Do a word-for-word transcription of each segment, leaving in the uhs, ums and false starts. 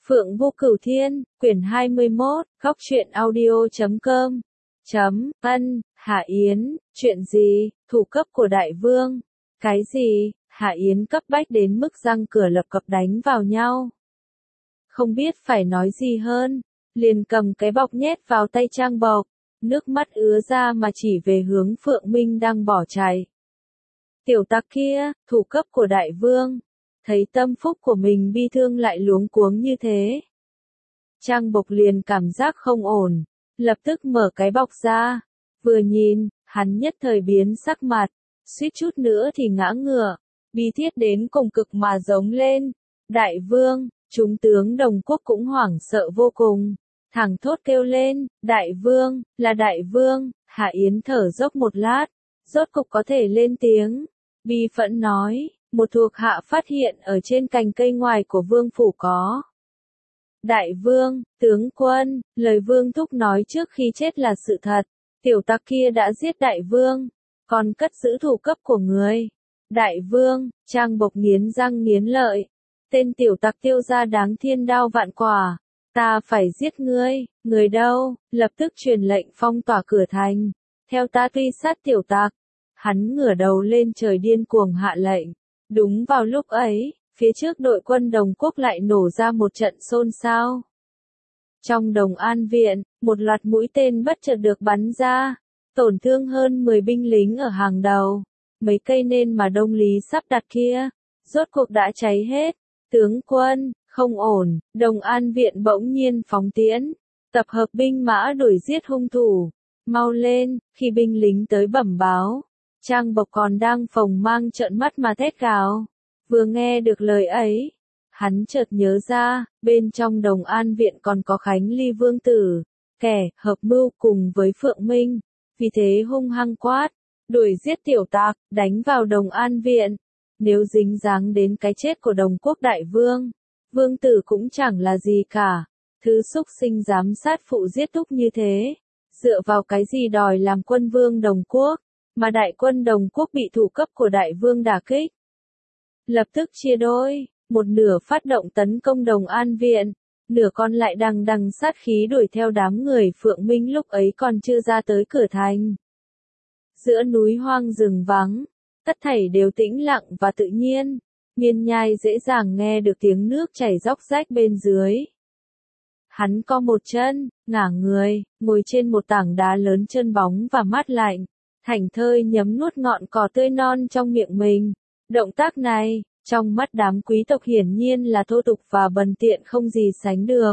Phượng Vô Cửu Thiên, quyển hai mươi mốt, góc truyện audio chấm com. Chấm, ân, Hạ Yến, chuyện gì, thủ cấp của đại vương. Cái gì, Hạ Yến cấp bách đến mức răng cửa lập cập đánh vào nhau. Không biết phải nói gì hơn, liền cầm cái bọc nhét vào tay Trang Bộc, nước mắt ứa ra mà chỉ về hướng Phượng Minh đang bỏ chạy. Tiểu tặc kia, thủ cấp của đại vương. Thấy tâm phúc của mình bi thương lại luống cuống như thế. Trang Bộc liền cảm giác không ổn, lập tức mở cái bọc ra. Vừa nhìn, hắn nhất thời biến sắc mặt, suýt chút nữa thì ngã ngửa, bi thiết đến cùng cực mà giống lên. Đại vương, chúng tướng Đồng Quốc cũng hoảng sợ vô cùng, thẳng thốt kêu lên, đại vương, là đại vương. Hạ Yến thở dốc một lát, rốt cục có thể lên tiếng, bi phẫn nói. Một thuộc hạ phát hiện ở trên cành cây ngoài của vương phủ có. Đại vương, tướng quân, lời vương thúc nói trước khi chết là sự thật. Tiểu tặc kia đã giết đại vương, còn cất giữ thủ cấp của người. Đại vương, Trang Bộc nghiến răng nghiến lợi. Tên tiểu tặc tiêu ra đáng thiên đao vạn quả. Ta phải giết ngươi, người đâu, lập tức truyền lệnh phong tỏa cửa thành. Theo ta truy sát tiểu tặc. Hắn ngửa đầu lên trời điên cuồng hạ lệnh. Đúng vào lúc ấy, phía trước đội quân Đồng Quốc lại nổ ra một trận xôn xao. Trong Đồng An Viện, một loạt mũi tên bất chợt được bắn ra, tổn thương hơn mười binh lính ở hàng đầu. Mấy cây nên mà Đông Lý sắp đặt kia, rốt cuộc đã cháy hết. Tướng quân, không ổn, Đồng An Viện bỗng nhiên phóng tiễn, tập hợp binh mã đuổi giết hung thủ. Mau lên, khi binh lính tới bẩm báo. Trang Bộc còn đang phồng mang trợn mắt mà thét gào. Vừa nghe được lời ấy, hắn chợt nhớ ra, bên trong Đồng An Viện còn có Khánh Ly Vương Tử, kẻ hợp mưu cùng với Phượng Minh, vì thế hung hăng quát, đuổi giết tiểu tặc, đánh vào Đồng An Viện. Nếu dính dáng đến cái chết của Đồng Quốc đại vương, Vương Tử cũng chẳng là gì cả. Thứ xúc sinh dám sát phụ giết thúc như thế, dựa vào cái gì đòi làm quân vương Đồng Quốc? Mà đại quân Đồng Quốc bị thủ cấp của đại vương đả kích. Lập tức chia đôi, một nửa phát động tấn công Đồng An Viện, nửa còn lại đằng đằng sát khí đuổi theo đám người Phượng Minh lúc ấy còn chưa ra tới cửa thành. Giữa núi hoang rừng vắng, tất thảy đều tĩnh lặng và tự nhiên, Miên Nhai dễ dàng nghe được tiếng nước chảy róc rách bên dưới. Hắn co một chân, ngả người, ngồi trên một tảng đá lớn trơn bóng và mát lạnh. Thảnh thơi nhấm nuốt ngọn cỏ tươi non trong miệng mình. Động tác này, trong mắt đám quý tộc hiển nhiên là thô tục và bần tiện không gì sánh được.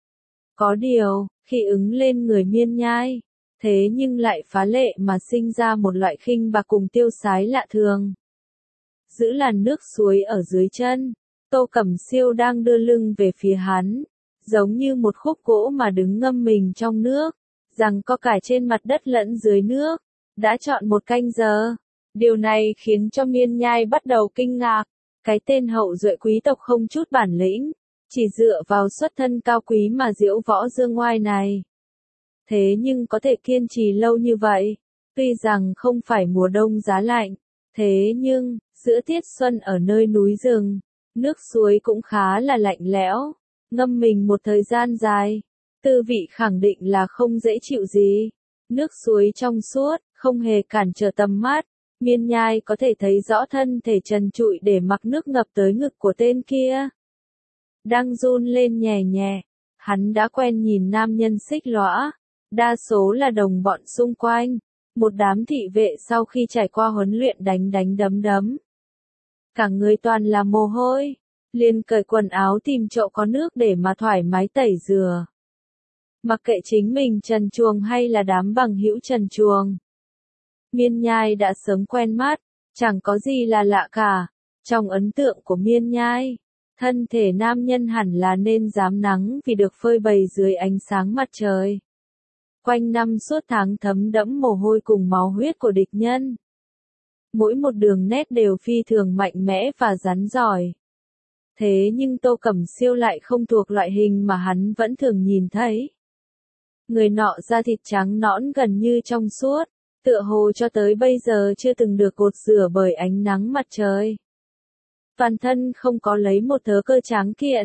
Có điều, khi ứng lên người Miên Nhai, thế nhưng lại phá lệ mà sinh ra một loại khinh bạc cùng tiêu sái lạ thường. Giữ làn nước suối ở dưới chân, Tô Cẩm Siêu đang đưa lưng về phía hắn, giống như một khúc gỗ mà đứng ngâm mình trong nước, rằng có cả trên mặt đất lẫn dưới nước. Đã chọn một canh giờ. Điều này khiến cho Miên Nhai bắt đầu kinh ngạc. Cái tên hậu duệ quý tộc không chút bản lĩnh, chỉ dựa vào xuất thân cao quý mà diễu võ dương ngoai này. Thế nhưng có thể kiên trì lâu như vậy. Tuy rằng không phải mùa đông giá lạnh, thế nhưng, giữa tiết xuân ở nơi núi rừng, nước suối cũng khá là lạnh lẽo. Ngâm mình một thời gian dài, tư vị khẳng định là không dễ chịu gì. Nước suối trong suốt, không hề cản trở tầm mắt, Miên Nhai có thể thấy rõ thân thể trần trụi để mặc nước ngập tới ngực của tên kia. Đang run lên nhẹ nhẹ, hắn đã quen nhìn nam nhân xích lõa, đa số là đồng bọn xung quanh, một đám thị vệ sau khi trải qua huấn luyện đánh đánh đấm đấm. Cả người toàn là mồ hôi, liền cởi quần áo tìm chỗ có nước để mà thoải mái tẩy rửa. Mặc kệ chính mình trần truồng hay là đám bằng hữu trần truồng. Miên Nhai đã sớm quen mắt, chẳng có gì là lạ cả. Trong ấn tượng của Miên Nhai, thân thể nam nhân hẳn là nên rám nắng vì được phơi bày dưới ánh sáng mặt trời. Quanh năm suốt tháng thấm đẫm mồ hôi cùng máu huyết của địch nhân. Mỗi một đường nét đều phi thường mạnh mẽ và rắn giỏi. Thế nhưng Tô Cẩm Siêu lại không thuộc loại hình mà hắn vẫn thường nhìn thấy. Người nọ da thịt trắng nõn gần như trong suốt, tựa hồ cho tới bây giờ chưa từng được gột rửa bởi ánh nắng mặt trời. Toàn thân không có lấy một thớ cơ tráng kiện,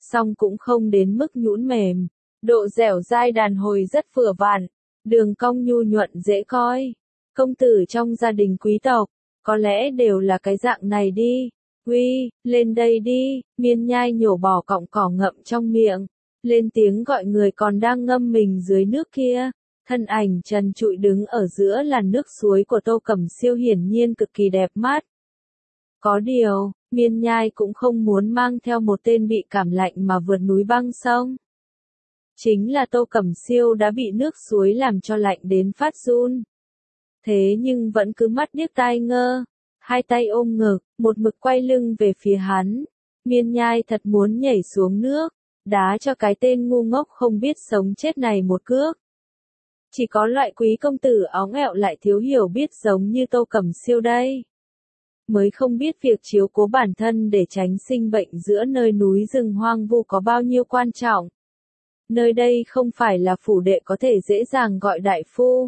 song cũng không đến mức nhũn mềm. Độ dẻo dai đàn hồi rất vừa vặn, đường cong nhu nhuận dễ coi. Công tử trong gia đình quý tộc, có lẽ đều là cái dạng này đi. Uy, lên đây đi, Miên Nhai nhổ bỏ cọng cỏ ngậm trong miệng, lên tiếng gọi người còn đang ngâm mình dưới nước kia. Thân ảnh trần trụi đứng ở giữa làn nước suối của Tô Cẩm Siêu hiển nhiên cực kỳ đẹp mắt. Có điều, Miên Nhai cũng không muốn mang theo một tên bị cảm lạnh mà vượt núi băng sông. Chính là Tô Cẩm Siêu đã bị nước suối làm cho lạnh đến phát run. Thế nhưng vẫn cứ mắt điếc tai ngơ, hai tay ôm ngực, một mực quay lưng về phía hắn. Miên Nhai thật muốn nhảy xuống nước, đá cho cái tên ngu ngốc không biết sống chết này một cước. Chỉ có loại quý công tử óng ẹo lại thiếu hiểu biết giống như Tô Cẩm Siêu đây, mới không biết việc chiếu cố bản thân để tránh sinh bệnh giữa nơi núi rừng hoang vu có bao nhiêu quan trọng. Nơi đây không phải là phủ đệ có thể dễ dàng gọi đại phu,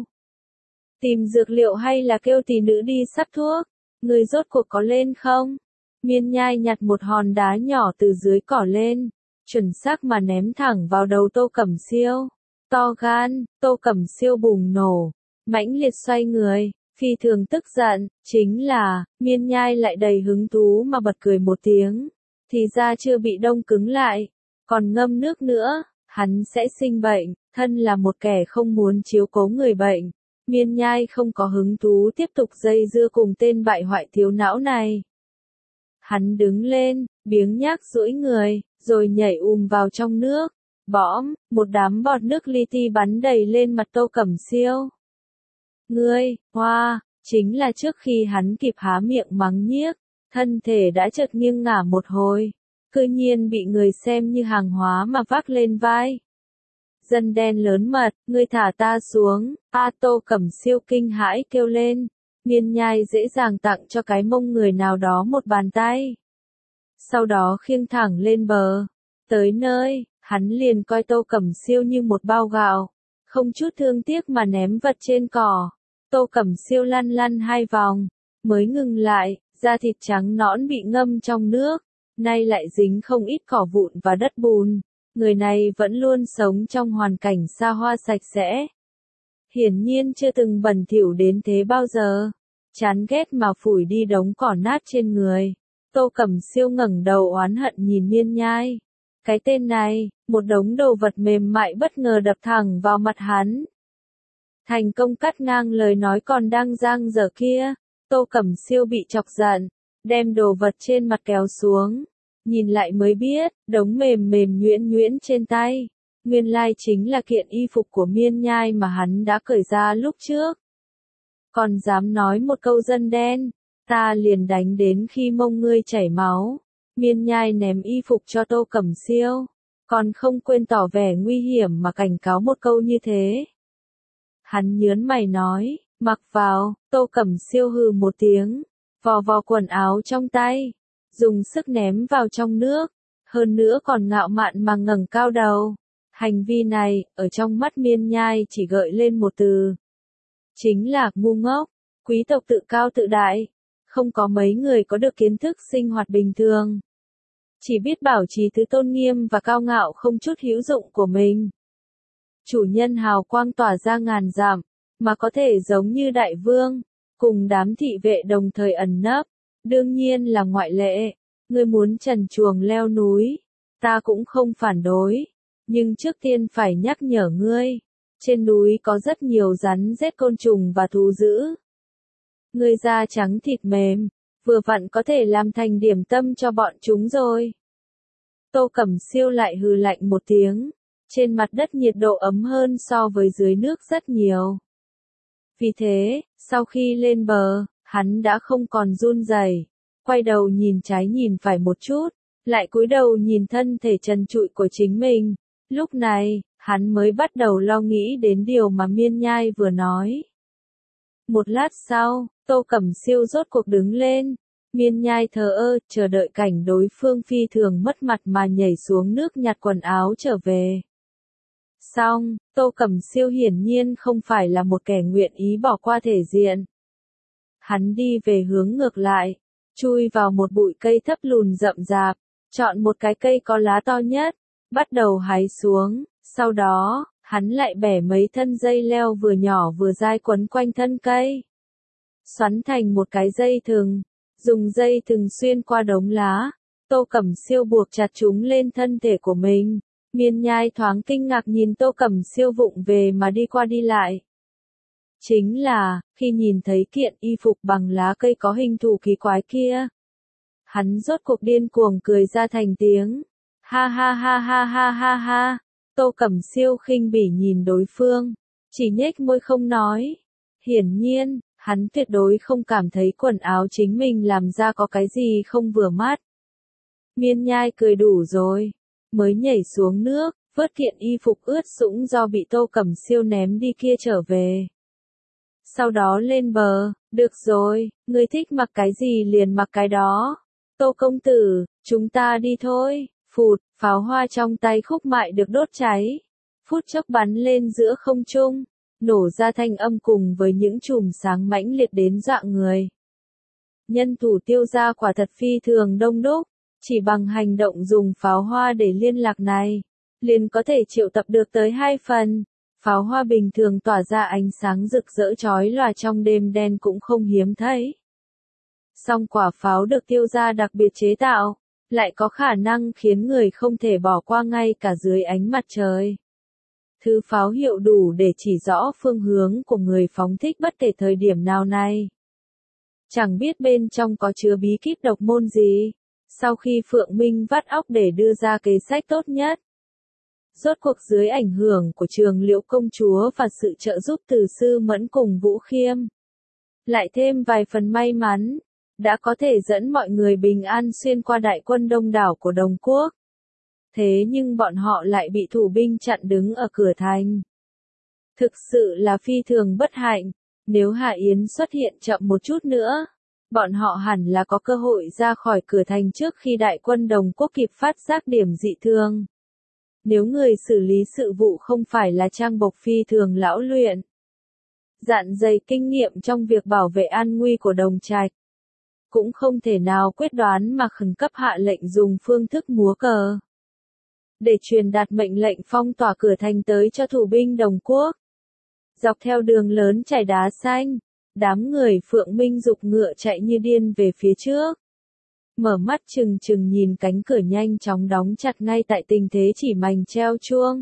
tìm dược liệu hay là kêu tỷ nữ đi sắp thuốc. Người rốt cuộc có lên không? Miên Nhai nhặt một hòn đá nhỏ từ dưới cỏ lên, chuẩn xác mà ném thẳng vào đầu Tô Cẩm Siêu. To gan, Tô Cẩm Siêu bùng nổ, mãnh liệt xoay người, phi thường tức giận, chính là, Miên Nhai lại đầy hứng thú mà bật cười một tiếng. Thì ra chưa bị đông cứng lại, còn ngâm nước nữa, hắn sẽ sinh bệnh, thân là một kẻ không muốn chiếu cố người bệnh. Miên Nhai không có hứng thú tiếp tục dây dưa cùng tên bại hoại thiếu não này. Hắn đứng lên, biếng nhác duỗi người, rồi nhảy ùm vào trong nước. Bõm, một đám bọt nước li ti bắn đầy lên mặt Tô Cẩm Siêu. Ngươi, hoa, chính là trước khi hắn kịp há miệng mắng nhiếc, thân thể đã chợt nghiêng ngả một hồi, cư nhiên bị người xem như hàng hóa mà vác lên vai. Dân đen lớn mật, ngươi thả ta xuống, A Tô Cẩm Siêu kinh hãi kêu lên. Miên Nhai dễ dàng tặng cho cái mông người nào đó một bàn tay. Sau đó khiêng thẳng lên bờ. Tới nơi, hắn liền coi Tô Cẩm Siêu như một bao gạo, không chút thương tiếc mà ném vật trên cỏ. Tô Cẩm Siêu lăn lăn hai vòng, mới ngừng lại, da thịt trắng nõn bị ngâm trong nước, nay lại dính không ít cỏ vụn và đất bùn. Người này vẫn luôn sống trong hoàn cảnh xa hoa sạch sẽ. Hiển nhiên chưa từng bẩn thỉu đến thế bao giờ. Chán ghét mà phủi đi đống cỏ nát trên người. Tô Cẩm Siêu ngẩng đầu oán hận nhìn Miên Nhai. Cái tên này, một đống đồ vật mềm mại bất ngờ đập thẳng vào mặt hắn. Thành công cắt ngang lời nói còn đang dang dở kia. Tô Cẩm Siêu bị chọc giận, đem đồ vật trên mặt kéo xuống. Nhìn lại mới biết, đống mềm mềm nhuyễn nhuyễn trên tay, nguyên lai chính là kiện y phục của Miên Nhai mà hắn đã cởi ra lúc trước. Còn dám nói một câu dân đen, ta liền đánh đến khi mông ngươi chảy máu. Miên Nhai ném y phục cho Tô Cẩm Siêu, còn không quên tỏ vẻ nguy hiểm mà cảnh cáo một câu như thế. Hắn nhớn mày nói, mặc vào. Tô Cẩm Siêu hừ một tiếng, vò vò quần áo trong tay, dùng sức ném vào trong nước, hơn nữa còn ngạo mạn mà ngẩng cao đầu. Hành vi này, ở trong mắt Miên Nhai chỉ gợi lên một từ. Chính là ngu ngốc, quý tộc tự cao tự đại. Không có mấy người có được kiến thức sinh hoạt bình thường. Chỉ biết bảo trì thứ tôn nghiêm và cao ngạo không chút hữu dụng của mình. Chủ nhân hào quang tỏa ra ngàn dặm, mà có thể giống như đại vương, cùng đám thị vệ đồng thời ẩn nấp. Đương nhiên là ngoại lệ, ngươi muốn trần truồng leo núi, ta cũng không phản đối, nhưng trước tiên phải nhắc nhở ngươi, trên núi có rất nhiều rắn rết côn trùng và thú dữ. Ngươi da trắng thịt mềm, vừa vặn có thể làm thành điểm tâm cho bọn chúng rồi. Tô Cẩm Siêu lại hừ lạnh một tiếng, trên mặt đất nhiệt độ ấm hơn so với dưới nước rất nhiều. Vì thế, sau khi lên bờ, hắn đã không còn run rẩy, quay đầu nhìn trái nhìn phải một chút, lại cúi đầu nhìn thân thể trần trụi của chính mình. Lúc này, hắn mới bắt đầu lo nghĩ đến điều mà Miên Nhai vừa nói. Một lát sau, Tô Cẩm Siêu rốt cuộc đứng lên. Miên Nhai thờ ơ, chờ đợi cảnh đối phương phi thường mất mặt mà nhảy xuống nước nhặt quần áo trở về. Xong, Tô Cẩm Siêu hiển nhiên không phải là một kẻ nguyện ý bỏ qua thể diện. Hắn đi về hướng ngược lại, chui vào một bụi cây thấp lùn rậm rạp, chọn một cái cây có lá to nhất, bắt đầu hái xuống, sau đó, hắn lại bẻ mấy thân dây leo vừa nhỏ vừa dai quấn quanh thân cây. Xoắn thành một cái dây thừng, dùng dây thừng xuyên qua đống lá, Tô Cẩm Siêu buộc chặt chúng lên thân thể của mình. Miên Nhai thoáng kinh ngạc nhìn Tô Cẩm Siêu vụng về mà đi qua đi lại. Chính là, khi nhìn thấy kiện y phục bằng lá cây có hình thù kỳ quái kia, hắn rốt cuộc điên cuồng cười ra thành tiếng. Ha ha ha ha ha ha ha. Tô Cẩm Siêu khinh bỉ nhìn đối phương, chỉ nhếch môi không nói. Hiển nhiên, hắn tuyệt đối không cảm thấy quần áo chính mình làm ra có cái gì không vừa mắt. Miên Nhai cười đủ rồi, mới nhảy xuống nước, vớt kiện y phục ướt sũng do bị Tô Cẩm Siêu ném đi kia trở về. Sau đó lên bờ, được rồi, ngươi thích mặc cái gì liền mặc cái đó. Tô công tử, chúng ta đi thôi. Phụt, pháo hoa trong tay Khúc Mại được đốt cháy. Phút chốc bắn lên giữa không trung, nổ ra thanh âm cùng với những chùm sáng mãnh liệt đến dọa người. Nhân thủ Tiêu gia quả thật phi thường đông đúc, chỉ bằng hành động dùng pháo hoa để liên lạc này, liền có thể triệu tập được tới hai phần. Pháo hoa bình thường tỏa ra ánh sáng rực rỡ chói lòa trong đêm đen cũng không hiếm thấy. Song quả pháo được Tiêu gia đặc biệt chế tạo, lại có khả năng khiến người không thể bỏ qua ngay cả dưới ánh mặt trời. Thứ pháo hiệu đủ để chỉ rõ phương hướng của người phóng thích bất kể thời điểm nào này. Chẳng biết bên trong có chứa bí kíp độc môn gì, sau khi Phượng Minh vắt óc để đưa ra kế sách tốt nhất. Rốt cuộc dưới ảnh hưởng của Trường Liễu công chúa và sự trợ giúp từ Sư Mẫn cùng Vũ Khiêm, lại thêm vài phần may mắn, đã có thể dẫn mọi người bình an xuyên qua đại quân đông đảo của Đồng Quốc. Thế nhưng bọn họ lại bị thủ binh chặn đứng ở cửa thành. Thực sự là phi thường bất hạnh, nếu Hạ Yến xuất hiện chậm một chút nữa, bọn họ hẳn là có cơ hội ra khỏi cửa thành trước khi đại quân Đồng Quốc kịp phát giác điểm dị thường. Nếu người xử lý sự vụ không phải là Trang Bộc phi thường lão luyện, dạn dày kinh nghiệm trong việc bảo vệ an nguy của Đồng Trạch, cũng không thể nào quyết đoán mà khẩn cấp hạ lệnh dùng phương thức múa cờ, để truyền đạt mệnh lệnh phong tỏa cửa thành tới cho thủ binh Đồng Quốc. Dọc theo đường lớn trải đá xanh, đám người Phượng Minh giục ngựa chạy như điên về phía trước. Mở mắt chừng chừng nhìn cánh cửa nhanh chóng đóng chặt ngay tại tình thế chỉ mành treo chuông.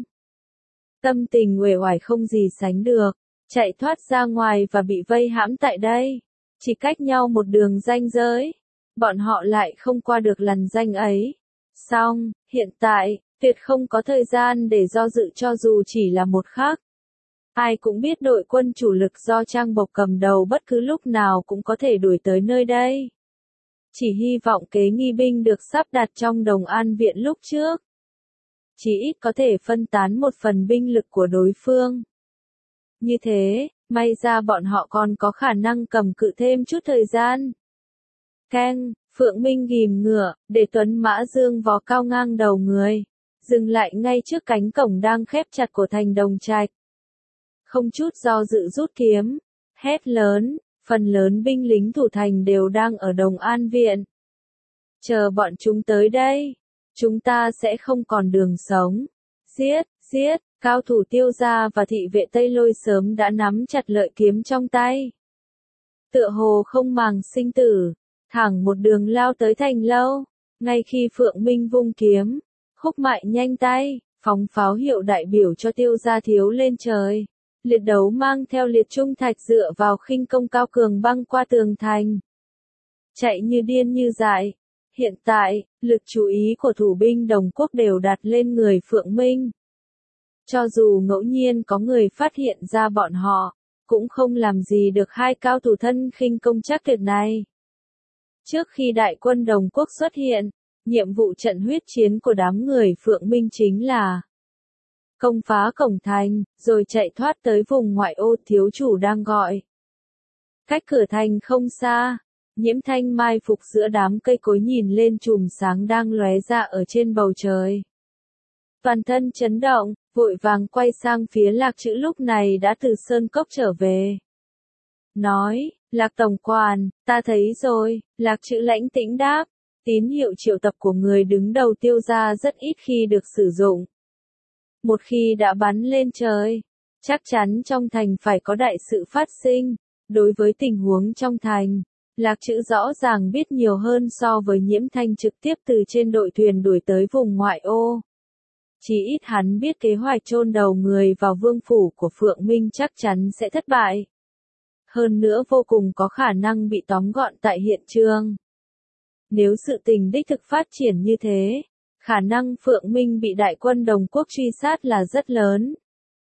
Tâm tình uể oải không gì sánh được, chạy thoát ra ngoài và bị vây hãm tại đây. Chỉ cách nhau một đường ranh giới, bọn họ lại không qua được lằn ranh ấy. Xong, hiện tại, tuyệt không có thời gian để do dự cho dù chỉ là một khắc. Ai cũng biết đội quân chủ lực do Trang Bộc cầm đầu bất cứ lúc nào cũng có thể đuổi tới nơi đây. Chỉ hy vọng kế nghi binh được sắp đặt trong Đồng An Viện lúc trước, chỉ ít có thể phân tán một phần binh lực của đối phương. Như thế, may ra bọn họ còn có khả năng cầm cự thêm chút thời gian. Keng, Phượng Minh ghìm ngựa, để tuấn mã dương vó cao ngang đầu người, dừng lại ngay trước cánh cổng đang khép chặt của thành Đồng Trạch. Không chút do dự rút kiếm, hét lớn, phần lớn binh lính thủ thành đều đang ở Đồng An Viện. Chờ bọn chúng tới đây, chúng ta sẽ không còn đường sống. Giết, giết, cao thủ Tiêu gia và thị vệ Tây Lôi sớm đã nắm chặt lợi kiếm trong tay. Tựa hồ không màng sinh tử, thẳng một đường lao tới thành lâu. Ngay khi Phượng Minh vung kiếm, Khúc Mại nhanh tay, phóng pháo hiệu đại biểu cho Tiêu gia thiếu lên trời. Liệt đấu mang theo liệt trung thạch dựa vào khinh công cao cường băng qua tường thành. Chạy như điên như dại. Hiện tại, lực chú ý của thủ binh Đồng Quốc đều đặt lên người Phượng Minh. Cho dù ngẫu nhiên có người phát hiện ra bọn họ, cũng không làm gì được hai cao thủ thân khinh công chắc tuyệt này. Trước khi đại quân Đồng Quốc xuất hiện, nhiệm vụ trận huyết chiến của đám người Phượng Minh chính là công phá cổng thành, rồi chạy thoát tới vùng ngoại ô thiếu chủ đang gọi. Cách cửa thành không xa, Nhiễm Thanh mai phục giữa đám cây cối nhìn lên chùm sáng đang lóe ra ở trên bầu trời. Toàn thân chấn động, vội vàng quay sang phía Lạc Trữ lúc này đã từ Sơn Cốc trở về. Nói, Lạc Tổng Quản, ta thấy rồi, Lạc Trữ lãnh tĩnh đáp. Tín hiệu triệu tập của người đứng đầu Tiêu gia rất ít khi được sử dụng. Một khi đã bắn lên trời, chắc chắn trong thành phải có đại sự phát sinh. Đối với tình huống trong thành, Lạc Trữ rõ ràng biết nhiều hơn so với Nhiễm Thanh trực tiếp từ trên đội thuyền đuổi tới vùng ngoại ô. Chỉ ít hắn biết kế hoạch chôn đầu người vào vương phủ của Phượng Minh chắc chắn sẽ thất bại. Hơn nữa vô cùng có khả năng bị tóm gọn tại hiện trường. Nếu sự tình đích thực phát triển như thế, khả năng Phượng Minh bị đại quân Đồng Quốc truy sát là rất lớn.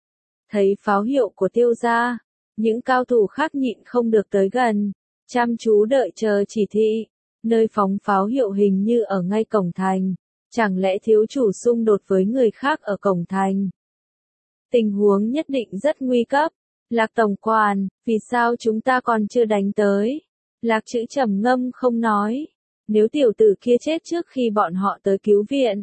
Thấy pháo hiệu của Tiêu gia, những cao thủ khác nhịn không được tới gần, chăm chú đợi chờ chỉ thị. Nơi phóng pháo hiệu hình như ở ngay cổng thành, chẳng lẽ thiếu chủ xung đột với người khác ở cổng thành? Tình huống nhất định rất nguy cấp. Lạc tổng quản, vì sao chúng ta còn chưa đánh tới? Lạc Trữ trầm ngâm không nói. Nếu tiểu tử kia chết trước khi bọn họ tới cứu viện,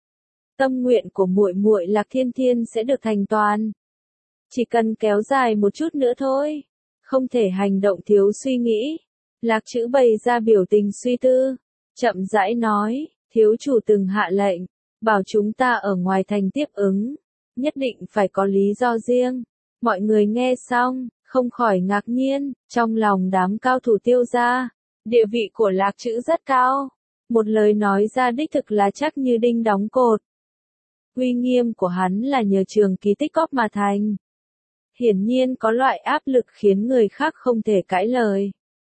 tâm nguyện của muội muội Lạc Thiên Thiên sẽ được thành toàn. Chỉ cần kéo dài một chút nữa thôi, không thể hành động thiếu suy nghĩ. Lạc Trữ bày ra biểu tình suy tư, chậm rãi nói, thiếu chủ từng hạ lệnh, bảo chúng ta ở ngoài thành tiếp ứng, nhất định phải có lý do riêng. Mọi người nghe xong, không khỏi ngạc nhiên, trong lòng đám cao thủ Tiêu gia, địa vị của Lạc Trữ rất cao. Một lời nói ra đích thực là chắc như đinh đóng cột. Uy nghiêm của hắn là nhờ trường kỳ tích góp mà thành. Hiển nhiên có loại áp lực khiến người khác không thể cãi lời.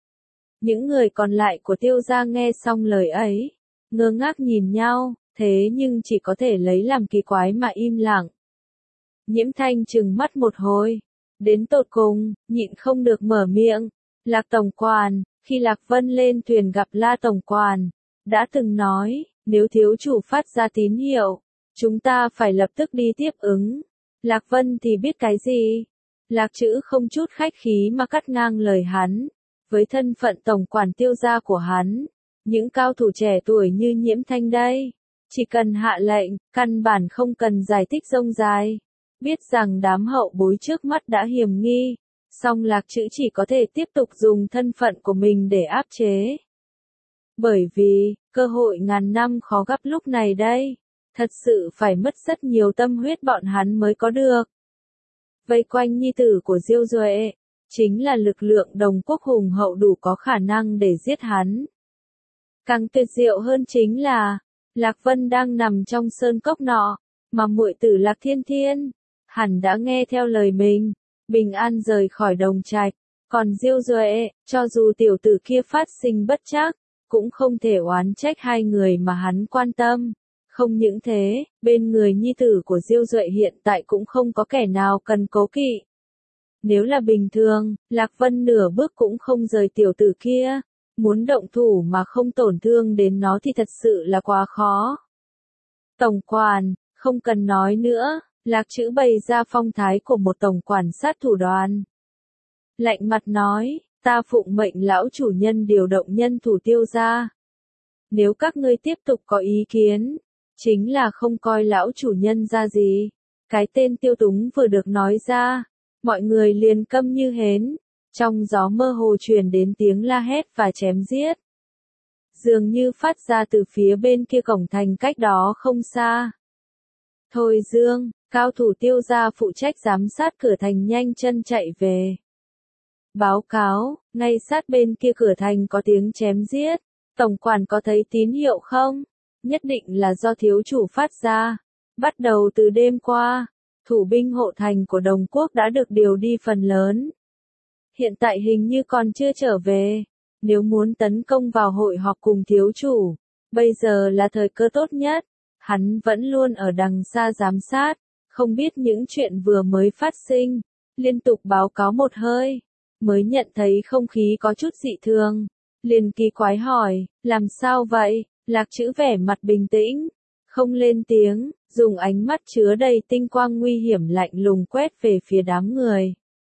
Những người còn lại của Tiêu gia nghe xong lời ấy, ngơ ngác nhìn nhau, thế nhưng chỉ có thể lấy làm kỳ quái mà im lặng. Nhiễm Thanh trừng mắt một hồi, đến tột cùng, nhịn không được mở miệng. Lạc tổng quản, khi Lạc Vân lên thuyền gặp La tổng quản, đã từng nói, nếu thiếu chủ phát ra tín hiệu, chúng ta phải lập tức đi tiếp ứng. Lạc Vân thì biết cái gì? Lạc Trữ không chút khách khí mà cắt ngang lời hắn. Với thân phận tổng quản Tiêu gia của hắn, những cao thủ trẻ tuổi như Nhiễm Thanh đây, chỉ cần hạ lệnh, căn bản không cần giải thích rông dài. Biết rằng đám hậu bối trước mắt đã hiểm nghi, song Lạc Trữ chỉ có thể tiếp tục dùng thân phận của mình để áp chế. Bởi vì, cơ hội ngàn năm khó gặp lúc này đây, thật sự phải mất rất nhiều tâm huyết bọn hắn mới có được. Vây quanh nhi tử của Diêu Duệ, chính là lực lượng Đồng Quốc hùng hậu đủ có khả năng để giết hắn. Càng tuyệt diệu hơn chính là, Lạc Vân đang nằm trong sơn cốc nọ, mà muội tử Lạc Thiên Thiên, hẳn đã nghe theo lời mình, bình an rời khỏi Đồng Trạch. Còn Diêu Duệ, cho dù tiểu tử kia phát sinh bất trắc, cũng không thể oán trách hai người mà hắn quan tâm. Không những thế, bên người nhi tử của Diêu Duệ hiện tại cũng không có kẻ nào cần cố kỵ. Nếu là bình thường, Lạc Vân nửa bước cũng không rời tiểu tử kia. Muốn động thủ mà không tổn thương đến nó thì thật sự là quá khó. Tổng quản, không cần nói nữa, Lạc Trữ bày ra phong thái của một tổng quản sát thủ đoàn. Lạnh mặt nói, ta phụng mệnh lão chủ nhân điều động nhân thủ Tiêu gia. Nếu các ngươi tiếp tục có ý kiến, chính là không coi lão chủ nhân ra gì. Cái tên Tiêu Túng vừa được nói ra, mọi người liền câm như hến. Trong gió mơ hồ truyền đến tiếng la hét và chém giết. Dường như phát ra từ phía bên kia cổng thành cách đó không xa. Thôi Dương, cao thủ Tiêu gia phụ trách giám sát cửa thành nhanh chân chạy về. Báo cáo, ngay sát bên kia cửa thành có tiếng chém giết. Tổng quản có thấy tín hiệu không? Nhất định là do thiếu chủ phát ra. Bắt đầu từ đêm qua, thủ binh hộ thành của Đồng Quốc đã được điều đi phần lớn. Hiện tại hình như còn chưa trở về. Nếu muốn tấn công vào hội họp cùng thiếu chủ, bây giờ là thời cơ tốt nhất. Hắn vẫn luôn ở đằng xa giám sát, không biết những chuyện vừa mới phát sinh, liên tục báo cáo một hơi, mới nhận thấy không khí có chút dị thường. Liền kỳ quái hỏi, làm sao vậy? Lạc Trữ vẻ mặt bình tĩnh, không lên tiếng, dùng ánh mắt chứa đầy tinh quang nguy hiểm lạnh lùng quét về phía đám người.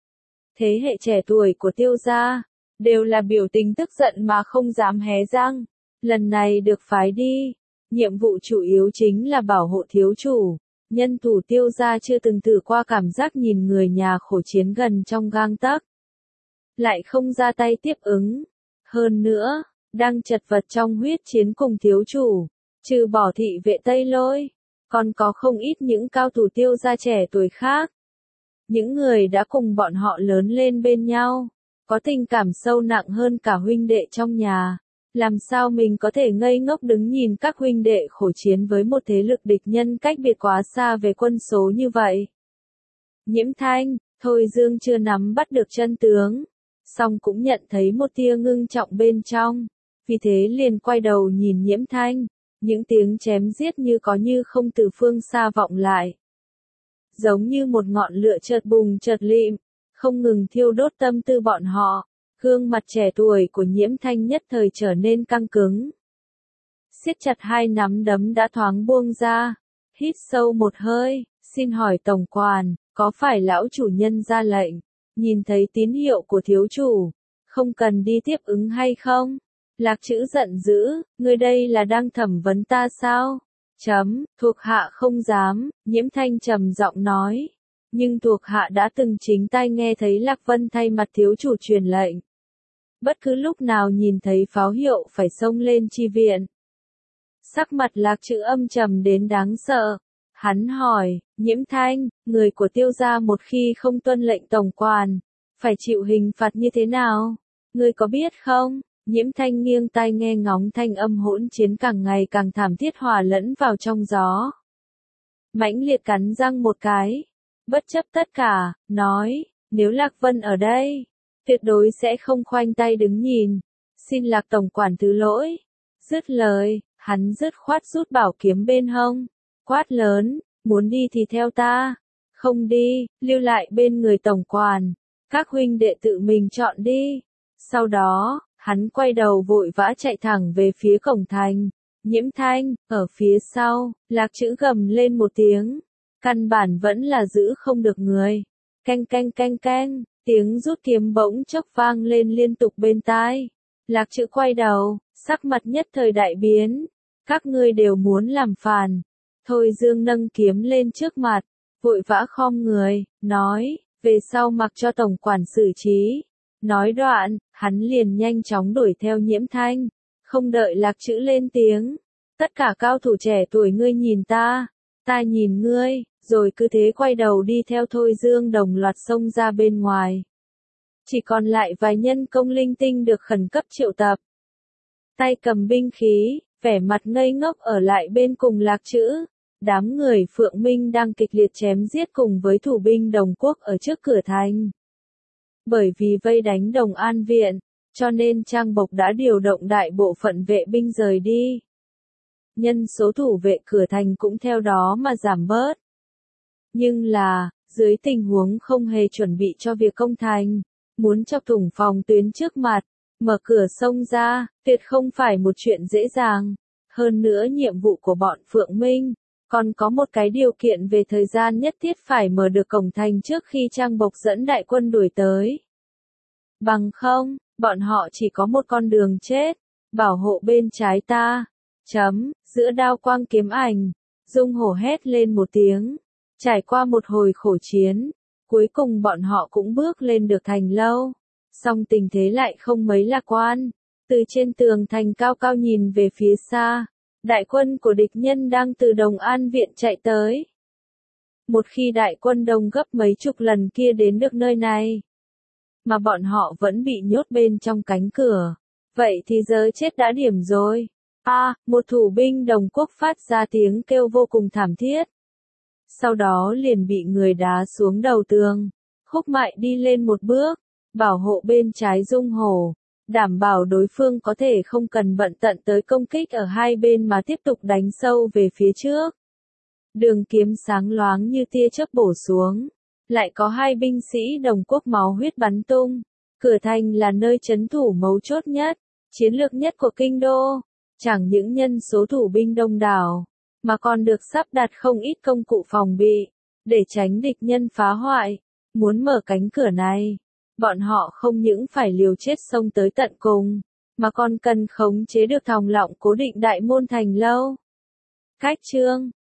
Thế hệ trẻ tuổi của Tiêu gia, đều là biểu tình tức giận mà không dám hé răng. Lần này được phái đi, nhiệm vụ chủ yếu chính là bảo hộ thiếu chủ. Nhân thủ Tiêu gia chưa từng thử qua cảm giác nhìn người nhà khổ chiến gần trong gang tấc, lại không ra tay tiếp ứng. Hơn nữa, đang chật vật trong huyết chiến cùng thiếu chủ, trừ bỏ thị vệ Tây Lôi, còn có không ít những cao thủ Tiêu gia trẻ tuổi khác. Những người đã cùng bọn họ lớn lên bên nhau, có tình cảm sâu nặng hơn cả huynh đệ trong nhà. Làm sao mình có thể ngây ngốc đứng nhìn các huynh đệ khổ chiến với một thế lực địch nhân cách biệt quá xa về quân số như vậy? Nhiễm Thanh, Thôi Dương chưa nắm bắt được chân tướng, song cũng nhận thấy một tia ngưng trọng bên trong, vì thế liền quay đầu nhìn Nhiễm Thanh, những tiếng chém giết như có như không từ phương xa vọng lại. Giống như một ngọn lửa chợt bùng chợt lịm, không ngừng thiêu đốt tâm tư bọn họ. Gương mặt trẻ tuổi của Nhiễm Thanh nhất thời trở nên căng cứng. Siết chặt hai nắm đấm đã thoáng buông ra. Hít sâu một hơi, xin hỏi tổng quản, có phải lão chủ nhân ra lệnh, nhìn thấy tín hiệu của thiếu chủ, không cần đi tiếp ứng hay không? Lạc Trữ giận dữ, ngươi đây là đang thẩm vấn ta sao? Chấm, thuộc hạ không dám, Nhiễm Thanh trầm giọng nói. Nhưng thuộc hạ đã từng chính tai nghe thấy Lạc Vân thay mặt thiếu chủ truyền lệnh. Bất cứ lúc nào nhìn thấy pháo hiệu phải xông lên chi viện. Sắc mặt Lạc Trữ âm trầm đến đáng sợ. Hắn hỏi, Nhiễm Thanh, người của Tiêu gia một khi không tuân lệnh tổng quản, phải chịu hình phạt như thế nào? Ngươi có biết không? Nhiễm Thanh nghiêng tai nghe ngóng thanh âm hỗn chiến càng ngày càng thảm thiết hòa lẫn vào trong gió. Mãnh liệt cắn răng một cái, bất chấp tất cả, nói, nếu Lạc Vân ở đây, tuyệt đối sẽ không khoanh tay đứng nhìn. Xin Lạc tổng quản thứ lỗi. Dứt lời, hắn dứt khoát rút bảo kiếm bên hông, quát lớn, muốn đi thì theo ta, không đi, lưu lại bên người tổng quản, các huynh đệ tự mình chọn đi. Sau đó, hắn quay đầu vội vã chạy thẳng về phía cổng thành. Nhiễm Thanh, ở phía sau, Lạc Trữ gầm lên một tiếng, căn bản vẫn là giữ không được người. Canh canh canh canh, tiếng rút kiếm bỗng chốc vang lên liên tục bên tai. Lạc Trữ quay đầu, sắc mặt nhất thời đại biến. Các ngươi đều muốn làm phản. Thôi Dương nâng kiếm lên trước mặt, vội vã khom người, nói, về sau mặc cho tổng quản xử trí. Nói đoạn, hắn liền nhanh chóng đuổi theo Nhiễm Thanh, không đợi Lạc Trữ lên tiếng. Tất cả cao thủ trẻ tuổi ngươi nhìn ta, ta nhìn ngươi, rồi cứ thế quay đầu đi theo Thôi Dương đồng loạt xông ra bên ngoài. Chỉ còn lại vài nhân công linh tinh được khẩn cấp triệu tập. Tay cầm binh khí, vẻ mặt ngây ngốc ở lại bên cùng Lạc Trữ. Đám người Phượng Minh đang kịch liệt chém giết cùng với thủ binh Đồng Quốc ở trước cửa thành. Bởi vì vây đánh Đồng An Viện, cho nên Trang Bộc đã điều động đại bộ phận vệ binh rời đi. Nhân số thủ vệ cửa thành cũng theo đó mà giảm bớt. Nhưng là, dưới tình huống không hề chuẩn bị cho việc công thành, muốn chọc thủng phòng tuyến trước mặt, mở cửa sông ra, tuyệt không phải một chuyện dễ dàng. Hơn nữa nhiệm vụ của bọn Phượng Minh, còn có một cái điều kiện về thời gian nhất thiết phải mở được cổng thành trước khi Trang Bộc dẫn đại quân đuổi tới. Bằng không, bọn họ chỉ có một con đường chết, bảo hộ bên trái ta. Chấm, giữa đao quang kiếm ảnh, Dung Hổ hét lên một tiếng. Trải qua một hồi khổ chiến, cuối cùng bọn họ cũng bước lên được thành lâu. Song tình thế lại không mấy lạc quan. Từ trên tường thành cao cao nhìn về phía xa, đại quân của địch nhân đang từ Đồng An Viện chạy tới. Một khi đại quân đông gấp mấy chục lần kia đến được nơi này, mà bọn họ vẫn bị nhốt bên trong cánh cửa, vậy thì giờ chết đã điểm rồi. A, à, một thủ binh Đồng Quốc phát ra tiếng kêu vô cùng thảm thiết. Sau đó liền bị người đá xuống đầu tường. Khúc Mại đi lên một bước, bảo hộ bên trái Dung Hổ, đảm bảo đối phương có thể không cần bận tận tới công kích ở hai bên mà tiếp tục đánh sâu về phía trước. Đường kiếm sáng loáng như tia chớp bổ xuống, lại có hai binh sĩ Đồng Quốc máu huyết bắn tung. Cửa thành là nơi trấn thủ mấu chốt nhất, chiến lược nhất của kinh đô, chẳng những nhân số thủ binh đông đảo, mà còn được sắp đặt không ít công cụ phòng bị, để tránh địch nhân phá hoại. Muốn mở cánh cửa này, bọn họ không những phải liều chết xông tới tận cùng, mà còn cần khống chế được thòng lọng cố định đại môn thành lâu. Cách chương